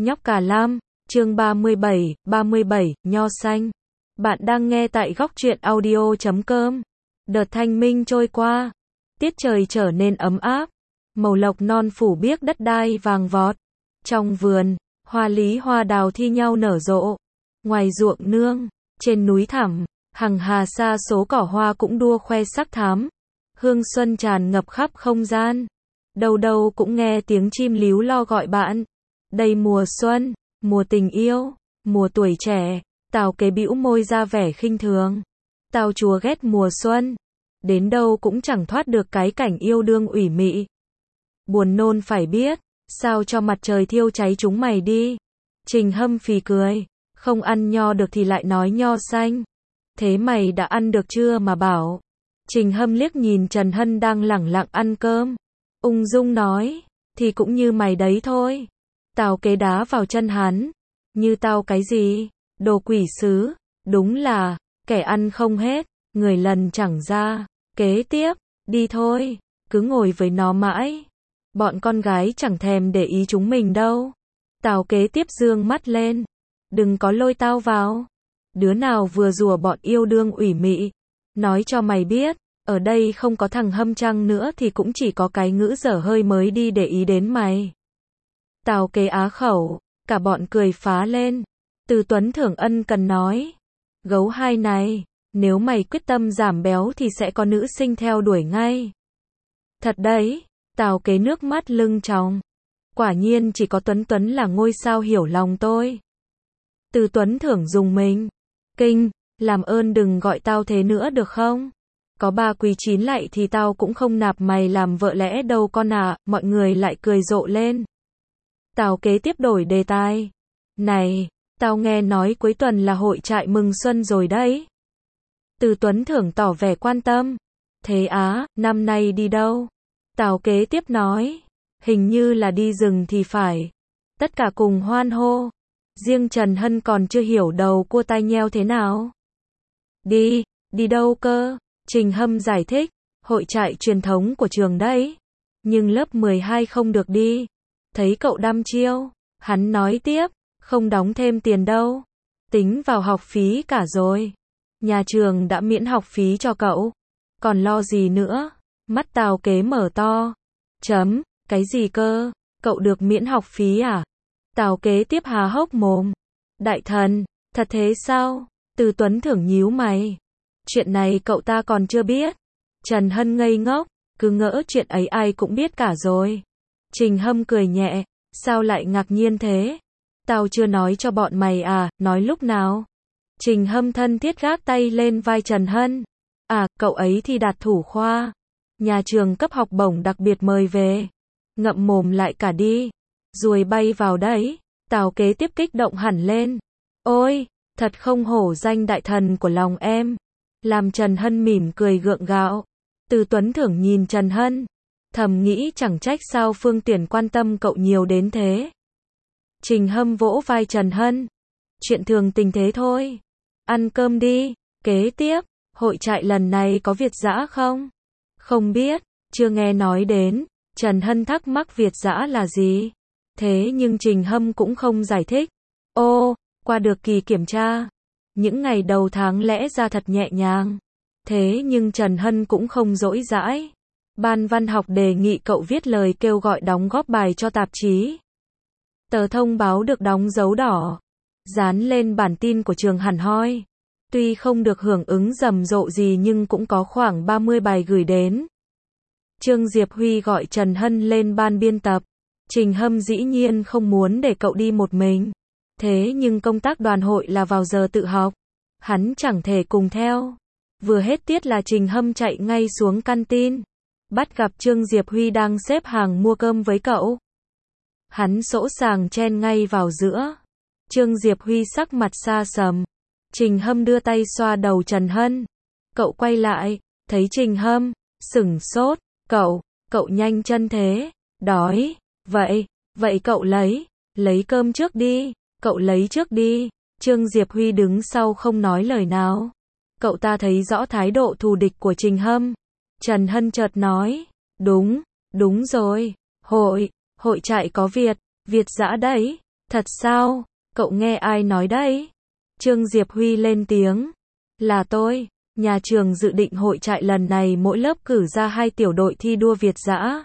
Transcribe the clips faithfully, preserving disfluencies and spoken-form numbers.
Nhóc Cả Lam, chương ba mươi bảy, ba mươi bảy, Nho Xanh. Bạn đang nghe tại góc truyện audio chấm com. Đợt thanh minh trôi qua, tiết trời trở nên ấm áp, màu lộc non phủ biếc đất đai vàng vọt. Trong vườn, hoa lý hoa đào thi nhau nở rộ. Ngoài ruộng nương, trên núi thẳm, hằng hà sa số cỏ hoa cũng đua khoe sắc thắm. Hương xuân tràn ngập khắp không gian. Đâu đâu cũng nghe tiếng chim líu lo gọi bạn. Đây mùa xuân, mùa tình yêu, mùa tuổi trẻ. Tào Kế bĩu môi ra vẻ khinh thường. Tào chúa ghét mùa xuân. Đến đâu cũng chẳng thoát được cái cảnh yêu đương ủy mị. Buồn nôn phải biết, sao cho mặt trời thiêu cháy chúng mày đi. Trình Hâm phì cười, không ăn nho được thì lại nói nho xanh. Thế mày đã ăn được chưa mà bảo. Trình Hâm liếc nhìn Trần Hân đang lẳng lặng ăn cơm. Ung dung nói, thì cũng như mày đấy thôi. Tào Kế đá vào chân hắn. Như tao cái gì? Đồ quỷ sứ. Đúng là, kẻ ăn không hết, người lần chẳng ra. Kế tiếp, đi thôi, cứ ngồi với nó mãi. Bọn con gái chẳng thèm để ý chúng mình đâu. Tào Kế tiếp dương mắt lên. Đừng có lôi tao vào. Đứa nào vừa rủa bọn yêu đương ủy mị. Nói cho mày biết, ở đây không có thằng Hâm Trăng nữa thì cũng chỉ có cái ngữ dở hơi mới đi để ý đến mày. Tào Kế á khẩu, cả bọn cười phá lên. Từ Tuấn Thưởng ân cần nói. Gấu hai này, nếu mày quyết tâm giảm béo thì sẽ có nữ sinh theo đuổi ngay. Thật đấy, Tào Kế nước mắt lưng tròng. Quả nhiên chỉ có Tuấn Tuấn là ngôi sao hiểu lòng tôi. Từ Tuấn Thưởng dùng mình. Kinh, làm ơn đừng gọi tao thế nữa được không? Có ba quý chín lại thì tao cũng không nạp mày làm vợ lẽ đâu con à, mọi người lại cười rộ lên. Tào Kế tiếp đổi đề tài. Này, tao nghe nói cuối tuần là hội trại mừng xuân rồi đấy. Từ Tuấn Thưởng tỏ vẻ quan tâm. Thế á, năm nay đi đâu? Tào Kế tiếp nói. Hình như là đi rừng thì phải. Tất cả cùng hoan hô. Riêng Trần Hân còn chưa hiểu đầu cua tai nheo thế nào. Đi, đi đâu cơ? Trình Hâm giải thích. Hội trại truyền thống của trường đấy. Nhưng lớp mười hai không được đi. Thấy cậu đăm chiêu. Hắn nói tiếp. Không đóng thêm tiền đâu. Tính vào học phí cả rồi. Nhà trường đã miễn học phí cho cậu. Còn lo gì nữa? Mắt Tào Kế mở to. Chấm, cái gì cơ? Cậu được miễn học phí à? Tào Kế tiếp há hốc mồm. Đại thần, thật thế sao? Từ Tuấn Thưởng nhíu mày. Chuyện này cậu ta còn chưa biết. Trần Hân ngây ngốc, cứ ngỡ chuyện ấy ai cũng biết cả rồi. Trình Hâm cười nhẹ, sao lại ngạc nhiên thế? Tao chưa nói cho bọn mày à, nói lúc nào? Trình Hâm thân thiết gác tay lên vai Trần Hân. À, cậu ấy thi đạt thủ khoa. Nhà trường cấp học bổng đặc biệt mời về. Ngậm mồm lại cả đi. Ruồi bay vào đấy. Tào Kế tiếp kích động hẳn lên. Ôi, thật không hổ danh đại thần của lòng em. Làm Trần Hân mỉm cười gượng gạo. Từ Tuấn Thưởng nhìn Trần Hân. Thầm nghĩ chẳng trách sao Phương Tuyển quan tâm cậu nhiều đến thế. Trình Hâm vỗ vai Trần Hân. Chuyện thường tình thế thôi. Ăn cơm đi. Kế tiếp, hội trại lần này có Việt dã không? Không biết, chưa nghe nói đến. Trần Hân thắc mắc Việt dã là gì? Thế nhưng Trình Hâm cũng không giải thích. Ô, qua được kỳ kiểm tra. Những ngày đầu tháng lẽ ra thật nhẹ nhàng. Thế nhưng Trần Hân cũng không dỗi dãi. Ban văn học đề nghị cậu viết lời kêu gọi đóng góp bài cho tạp chí. Tờ thông báo được đóng dấu đỏ. Dán lên bản tin của trường hẳn hoi. Tuy không được hưởng ứng rầm rộ gì nhưng cũng có khoảng ba mươi bài gửi đến. Trương Diệp Huy gọi Trần Hân lên ban biên tập. Trình Hâm dĩ nhiên không muốn để cậu đi một mình. Thế nhưng công tác đoàn hội là vào giờ tự học. Hắn chẳng thể cùng theo. Vừa hết tiết là Trình Hâm chạy ngay xuống canteen. Bắt gặp Trương Diệp Huy đang xếp hàng mua cơm với cậu. Hắn sỗ sàng chen ngay vào giữa. Trương Diệp Huy sắc mặt xa sầm. Trình Hâm đưa tay xoa đầu Trần Hân. Cậu quay lại, thấy Trình Hâm, sửng sốt. Cậu, cậu nhanh chân thế. Đói. Vậy, vậy cậu lấy, lấy cơm trước đi. Cậu lấy trước đi. Trương Diệp Huy đứng sau không nói lời nào. Cậu ta thấy rõ thái độ thù địch của Trình Hâm. Trần Hân chợt nói. Đúng, đúng rồi. Hội, hội trại có Việt, Việt dã đấy. Thật sao? Cậu nghe ai nói đấy? Trương Diệp Huy lên tiếng. Là tôi. Nhà trường dự định hội trại lần này mỗi lớp cử ra hai tiểu đội thi đua Việt dã.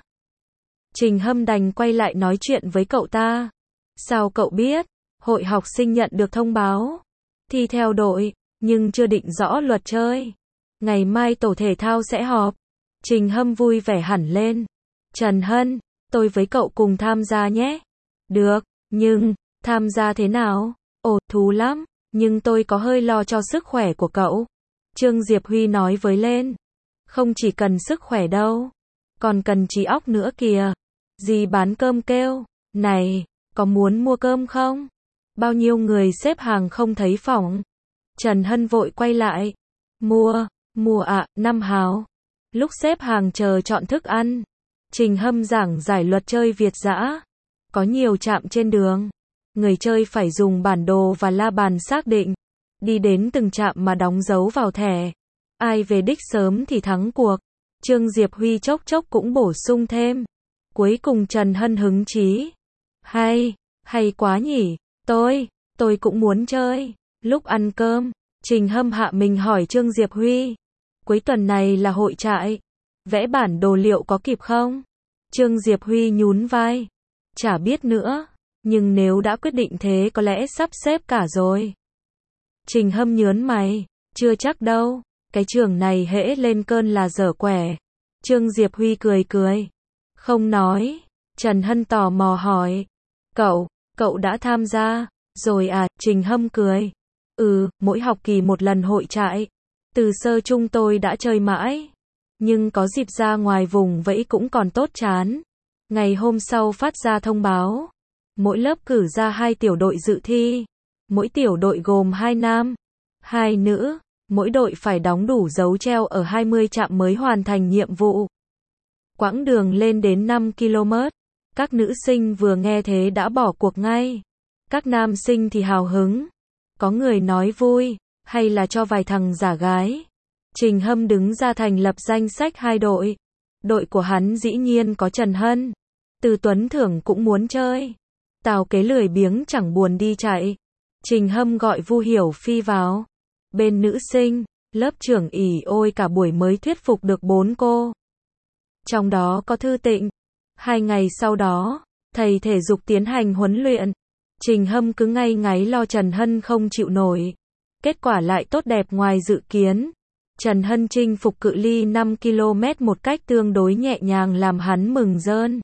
Trình Hâm đành quay lại nói chuyện với cậu ta. Sao cậu biết? Hội học sinh nhận được thông báo. Thi theo đội, nhưng chưa định rõ luật chơi. Ngày mai tổ thể thao sẽ họp. Trình Hâm vui vẻ hẳn lên. Trần Hân, tôi với cậu cùng tham gia nhé. Được, nhưng, tham gia thế nào? Ồ, thú lắm, nhưng tôi có hơi lo cho sức khỏe của cậu. Trương Diệp Huy nói với lên. Không chỉ cần sức khỏe đâu, còn cần trí óc nữa kìa. Dì bán cơm kêu, này, có muốn mua cơm không? Bao nhiêu người xếp hàng không thấy phòng. Trần Hân vội quay lại. Mua, mua ạ, à, năm hào. Lúc xếp hàng chờ chọn thức ăn, Trình Hâm giảng giải luật chơi Việt dã. Có nhiều trạm trên đường. Người chơi phải dùng bản đồ và la bàn xác định. Đi đến từng trạm mà đóng dấu vào thẻ. Ai về đích sớm thì thắng cuộc. Trương Diệp Huy chốc chốc cũng bổ sung thêm. Cuối cùng Trần Hân hứng chí. Hay, hay quá nhỉ. Tôi, tôi cũng muốn chơi. Lúc ăn cơm, Trình Hâm hạ mình hỏi Trương Diệp Huy. Cuối tuần này là hội trại. Vẽ bản đồ liệu có kịp không? Trương Diệp Huy nhún vai. Chả biết nữa. Nhưng nếu đã quyết định thế có lẽ sắp xếp cả rồi. Trình Hâm nhớn mày. Chưa chắc đâu. Cái trường này hễ lên cơn là dở quẻ. Trương Diệp Huy cười cười. Không nói. Trần Hân tò mò hỏi. Cậu, cậu đã tham gia rồi à? Trình Hâm cười. Ừ, mỗi học kỳ một lần hội trại. Từ sơ trung tôi đã chơi mãi. Nhưng có dịp ra ngoài vùng vẫy cũng còn tốt chán. Ngày hôm sau phát ra thông báo. Mỗi lớp cử ra hai tiểu đội dự thi. Mỗi tiểu đội gồm hai nam, hai nữ. Mỗi đội phải đóng đủ dấu treo ở hai mươi trạm mới hoàn thành nhiệm vụ. Quãng đường lên đến năm ki lô mét. Các nữ sinh vừa nghe thế đã bỏ cuộc ngay. Các nam sinh thì hào hứng. Có người nói vui, hay là cho vài thằng giả gái. Trình Hâm đứng ra thành lập danh sách hai đội. Đội của hắn dĩ nhiên có Trần Hân. Từ Tuấn Thưởng cũng muốn chơi. Tào Kế lười biếng chẳng buồn đi chạy. Trình Hâm gọi Vu Hiểu Phi vào. Bên nữ sinh, lớp trưởng ỉ ôi cả buổi mới thuyết phục được bốn cô. Trong đó có Thư Tịnh. Hai ngày sau đó, thầy thể dục tiến hành huấn luyện. Trình Hâm cứ ngay ngáy lo Trần Hân không chịu nổi. Kết quả lại tốt đẹp ngoài dự kiến. Trần Hân chinh phục cự ly năm ki lô mét một cách tương đối nhẹ nhàng làm hắn mừng rơn.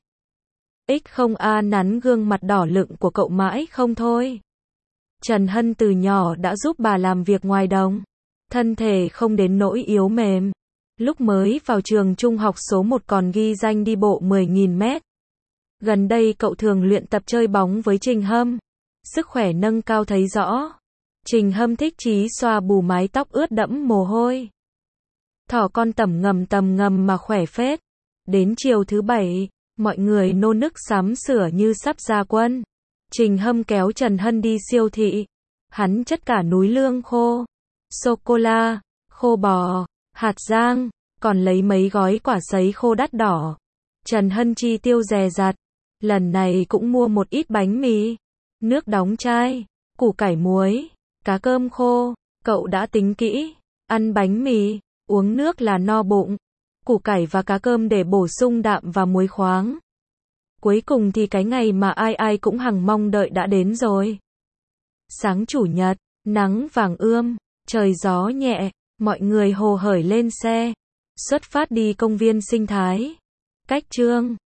X không A nắn gương mặt đỏ lựng của cậu mãi không thôi. Trần Hân từ nhỏ đã giúp bà làm việc ngoài đồng. Thân thể không đến nỗi yếu mềm. Lúc mới vào trường trung học số một còn ghi danh đi bộ mười nghìn mét. Gần đây cậu thường luyện tập chơi bóng với Trình Hâm. Sức khỏe nâng cao thấy rõ. Trình Hâm thích chí xoa bù mái tóc ướt đẫm mồ hôi. Thỏ con tẩm ngầm tầm ngầm mà khỏe phết. Đến chiều thứ bảy, mọi người nô nức sắm sửa như sắp ra quân. Trình Hâm kéo Trần Hân đi siêu thị. Hắn chất cả núi lương khô, sô-cô-la, khô bò, hạt rang, còn lấy mấy gói quả sấy khô đắt đỏ. Trần Hân chi tiêu dè dặt. Lần này cũng mua một ít bánh mì, nước đóng chai, củ cải muối, cá cơm khô. Cậu đã tính kỹ. Ăn bánh mì, uống nước là no bụng. Củ cải và cá cơm để bổ sung đạm và muối khoáng. Cuối cùng thì cái ngày mà ai ai cũng hằng mong đợi đã đến rồi. Sáng chủ nhật, nắng vàng ươm, trời gió nhẹ, mọi người hồ hởi lên xe, xuất phát đi công viên sinh thái. Cách trường